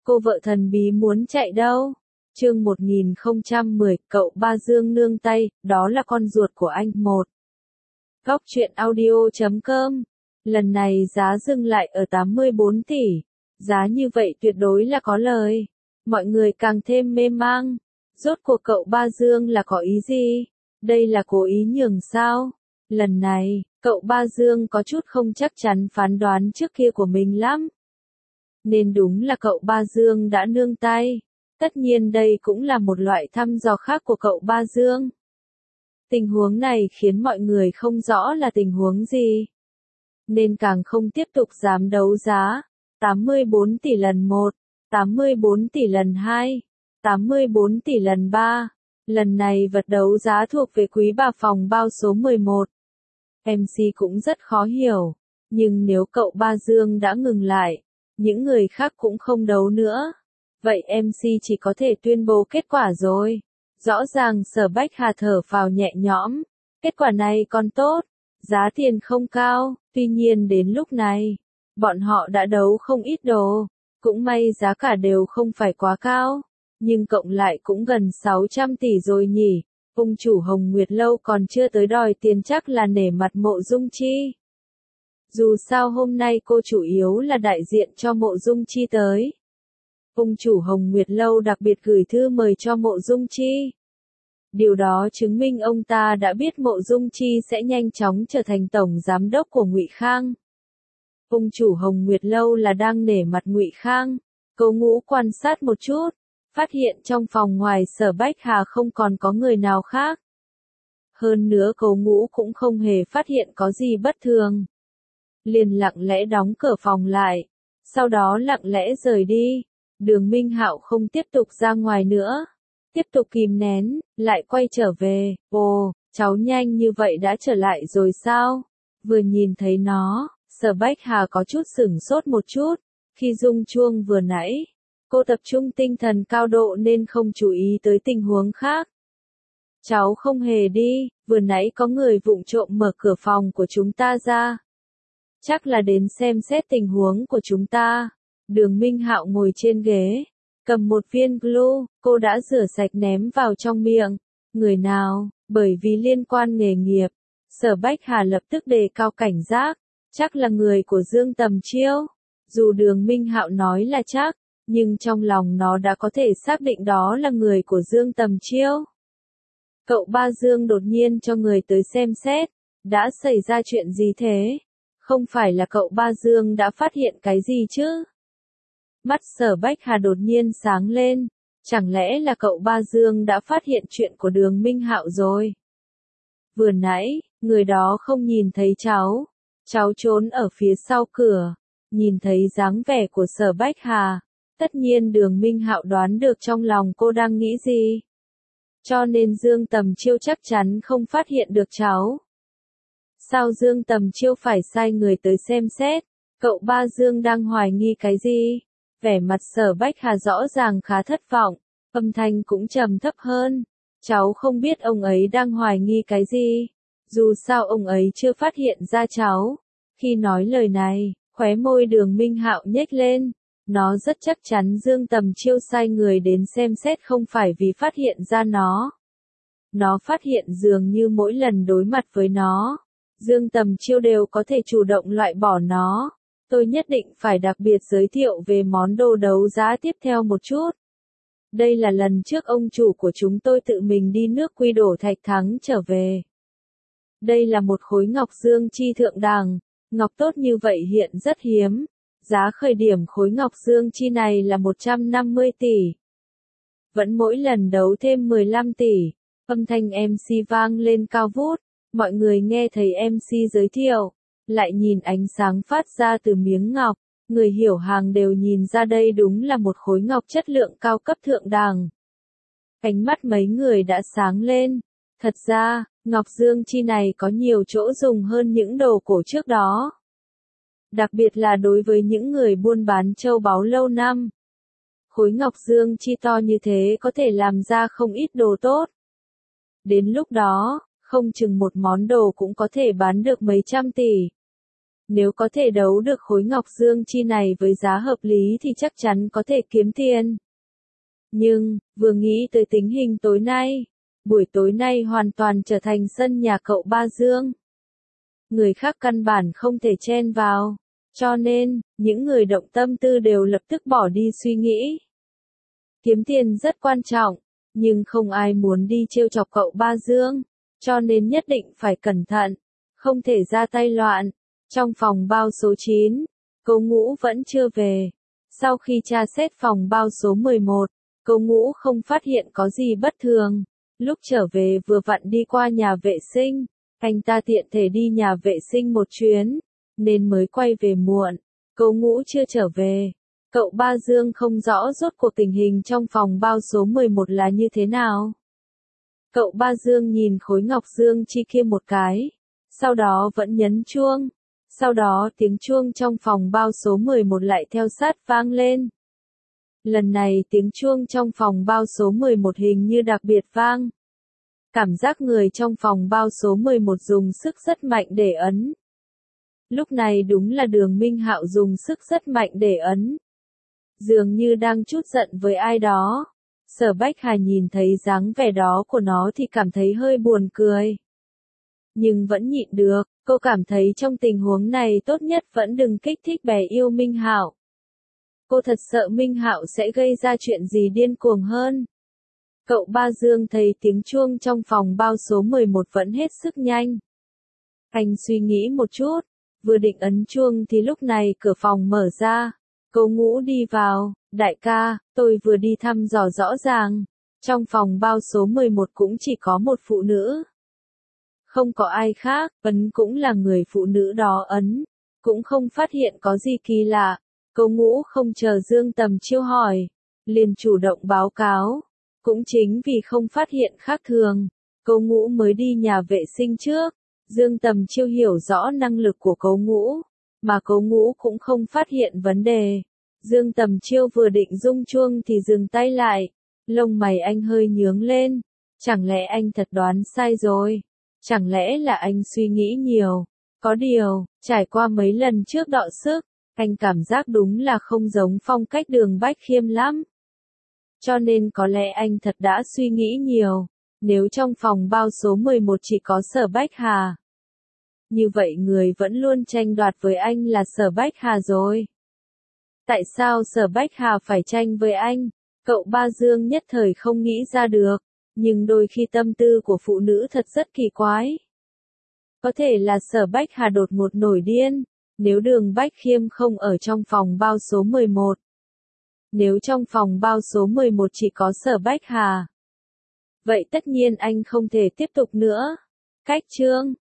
Cô vợ thần bí muốn chạy đâu? Chương 1010, cậu ba Dương nương tay, đó là con ruột của anh. Một. Góc truyện audio.com. Lần này giá dừng lại ở 84 tỷ. Giá như vậy tuyệt đối là có lời. Mọi người càng thêm mê mang. Rốt cuộc cậu ba Dương là có ý gì? Đây là cố ý nhường sao? Lần này, cậu ba Dương có chút không chắc chắn phán đoán trước kia của mình lắm. Nên đúng là cậu ba Dương đã nương tay. Tất nhiên đây cũng là một loại thăm dò khác của cậu ba Dương. Tình huống này khiến mọi người không rõ là tình huống gì. Nên càng không tiếp tục dám đấu giá. 84 tỷ lần 1, 84 tỷ lần 2, 84 tỷ lần 3. Lần này vật đấu giá thuộc về quý bà phòng bao số 11. MC cũng rất khó hiểu. Nhưng nếu cậu ba Dương đã ngừng lại, những người khác cũng không đấu nữa. Vậy MC chỉ có thể tuyên bố kết quả rồi. Rõ ràng Sở Bách Hà thở phào nhẹ nhõm. Kết quả này còn tốt. Giá tiền không cao. Tuy nhiên đến lúc này, bọn họ đã đấu không ít đồ. Cũng may giá cả đều không phải quá cao. Nhưng cộng lại cũng gần 600 tỷ rồi nhỉ. Ông chủ Hồng Nguyệt Lâu còn chưa tới đòi tiền chắc là nể mặt Mộ Dung Chi. Dù sao hôm nay cô chủ yếu là đại diện cho Mộ Dung Chi tới. Ông chủ Hồng Nguyệt Lâu đặc biệt gửi thư mời cho Mộ Dung Chi. Điều đó chứng minh ông ta đã biết Mộ Dung Chi sẽ nhanh chóng trở thành tổng giám đốc của Ngụy Khang. Ông chủ Hồng Nguyệt Lâu là đang nể mặt Ngụy Khang. Cố Ngũ quan sát một chút, phát hiện trong phòng ngoài Sở Bách Hà không còn có người nào khác. Hơn nữa Cố Ngũ cũng không hề phát hiện có gì bất thường. Liền lặng lẽ đóng cửa phòng lại, sau đó lặng lẽ rời đi. Đường Minh Hạo không tiếp tục ra ngoài nữa, tiếp tục kìm nén, lại quay trở về. Ồ, cháu nhanh như vậy đã trở lại rồi sao? Vừa nhìn thấy nó, Sở Bách Hà có chút sửng sốt một chút. Khi rung chuông vừa nãy, cô tập trung tinh thần cao độ nên không chú ý tới tình huống khác. Cháu không hề đi, vừa nãy có người vụng trộm mở cửa phòng của chúng ta ra. Chắc là đến xem xét tình huống của chúng ta. Đường Minh Hạo ngồi trên ghế, cầm một viên glue, cô đã rửa sạch ném vào trong miệng. Người nào? Bởi vì liên quan nghề nghiệp, Sở Bách Hà lập tức đề cao cảnh giác. Chắc là người của Dương Tầm Chiêu. Dù Đường Minh Hạo nói là chắc, nhưng trong lòng nó đã có thể xác định đó là người của Dương Tầm Chiêu. Cậu ba Dương đột nhiên cho người tới xem xét. Đã xảy ra chuyện gì thế? Không phải là cậu ba Dương đã phát hiện cái gì chứ? Mắt Sở Bách Hà đột nhiên sáng lên. Chẳng lẽ là cậu ba Dương đã phát hiện chuyện của Đường Minh Hạo rồi? Vừa nãy, người đó không nhìn thấy cháu. Cháu trốn ở phía sau cửa. Nhìn thấy dáng vẻ của Sở Bách Hà. Tất nhiên Đường Minh Hạo đoán được trong lòng cô đang nghĩ gì. Cho nên Dương Tầm Chiêu chắc chắn không phát hiện được cháu. Sao Dương Tầm Chiêu phải sai người tới xem xét? Cậu ba Dương đang hoài nghi cái gì? Vẻ mặt Sở Bách Hà rõ ràng khá thất vọng, âm thanh cũng trầm thấp hơn. Cháu không biết ông ấy đang hoài nghi cái gì. Dù sao ông ấy chưa phát hiện ra cháu. Khi nói lời này, khóe môi Đường Minh Hạo nhếch lên. Nó rất chắc chắn Dương Tầm Chiêu sai người đến xem xét không phải vì phát hiện ra nó. Nó phát hiện dường như mỗi lần đối mặt với nó, Dương Tầm Chiêu đều có thể chủ động loại bỏ nó. Tôi nhất định phải đặc biệt giới thiệu về món đồ đấu giá tiếp theo một chút. Đây là lần trước ông chủ của chúng tôi tự mình đi nước Quy Đổ Thạch Thắng trở về. Đây là một khối ngọc dương chi thượng đẳng. Ngọc tốt như vậy hiện rất hiếm. Giá khởi điểm khối ngọc dương chi này là 150 tỷ. Vẫn mỗi lần đấu thêm 15 tỷ. Âm thanh MC vang lên cao vút. Mọi người nghe thấy MC giới thiệu, lại nhìn ánh sáng phát ra từ miếng ngọc. Người hiểu hàng đều nhìn ra đây đúng là một khối ngọc chất lượng cao cấp thượng đẳng. Ánh mắt mấy người đã sáng lên. Thật ra, ngọc dương chi này có nhiều chỗ dùng hơn những đồ cổ trước đó. Đặc biệt là đối với những người buôn bán châu báu lâu năm. Khối ngọc dương chi to như thế có thể làm ra không ít đồ tốt. Đến lúc đó, không chừng một món đồ cũng có thể bán được mấy trăm tỷ. Nếu có thể đấu được khối ngọc dương chi này với giá hợp lý thì chắc chắn có thể kiếm tiền. Nhưng, vừa nghĩ tới tình hình tối nay, buổi tối nay hoàn toàn trở thành sân nhà cậu Ba Dương. Người khác căn bản không thể chen vào, cho nên, những người động tâm tư đều lập tức bỏ đi suy nghĩ. Kiếm tiền rất quan trọng, nhưng không ai muốn đi trêu chọc cậu Ba Dương, cho nên nhất định phải cẩn thận, không thể ra tay loạn. Trong phòng bao số 9, Cố Ngũ vẫn chưa về. Sau khi tra xét phòng bao số 11, Cố Ngũ không phát hiện có gì bất thường. Lúc trở về vừa vặn đi qua nhà vệ sinh, anh ta tiện thể đi nhà vệ sinh một chuyến, nên mới quay về muộn. Cố Ngũ chưa trở về. Cậu Ba Dương không rõ rốt cuộc tình hình trong phòng bao số 11 là như thế nào. Cậu Ba Dương nhìn khối ngọc dương chi kia một cái, sau đó vẫn nhấn chuông. Sau đó tiếng chuông trong phòng bao số 11 lại theo sát vang lên. Lần này tiếng chuông trong phòng bao số 11 hình như đặc biệt vang. Cảm giác người trong phòng bao số 11 dùng sức rất mạnh để ấn. Lúc này đúng là Đường Minh Hạo dùng sức rất mạnh để ấn. Dường như đang chút giận với ai đó. Sở Bách Hà nhìn thấy dáng vẻ đó của nó thì cảm thấy hơi buồn cười. Nhưng vẫn nhịn được, cô cảm thấy trong tình huống này tốt nhất vẫn đừng kích thích bè yêu Minh Hạo. Cô thật sợ Minh Hạo sẽ gây ra chuyện gì điên cuồng hơn. Cậu Ba Dương thấy tiếng chuông trong phòng bao số 11 vẫn hết sức nhanh. Anh suy nghĩ một chút, vừa định ấn chuông thì lúc này cửa phòng mở ra. Cố Ngũ đi vào, đại ca, tôi vừa đi thăm dò rõ ràng. Trong phòng bao số 11 cũng chỉ có một phụ nữ. Không có ai khác, ấn cũng là người phụ nữ đó ấn. Cũng không phát hiện có gì kỳ lạ. Cố Ngũ không chờ Dương Tầm Chiêu hỏi, liền chủ động báo cáo. Cũng chính vì không phát hiện khác thường, Cố Ngũ mới đi nhà vệ sinh trước. Dương Tầm Chiêu hiểu rõ năng lực của Cố Ngũ, mà Cố Ngũ cũng không phát hiện vấn đề. Dương Tầm Chiêu vừa định rung chuông thì dừng tay lại, lông mày anh hơi nhướng lên. Chẳng lẽ anh thật đoán sai rồi? Chẳng lẽ là anh suy nghĩ nhiều? Có điều, trải qua mấy lần trước đọ sức, anh cảm giác đúng là không giống phong cách Đường Bách Khiêm lắm. Cho nên có lẽ anh thật đã suy nghĩ nhiều. Nếu trong phòng bao số 11 chỉ có Sở Bách Hà, như vậy người vẫn luôn tranh đoạt với anh là Sở Bách Hà rồi. Tại sao Sở Bách Hà phải tranh với anh? Cậu Ba Dương nhất thời không nghĩ ra được, nhưng đôi khi tâm tư của phụ nữ thật rất kỳ quái. Có thể là Sở Bách Hà đột ngột nổi điên, nếu Đường Bách Khiêm không ở trong phòng bao số 11. Nếu trong phòng bao số 11 chỉ có Sở Bách Hà, vậy tất nhiên anh không thể tiếp tục nữa. Cách chương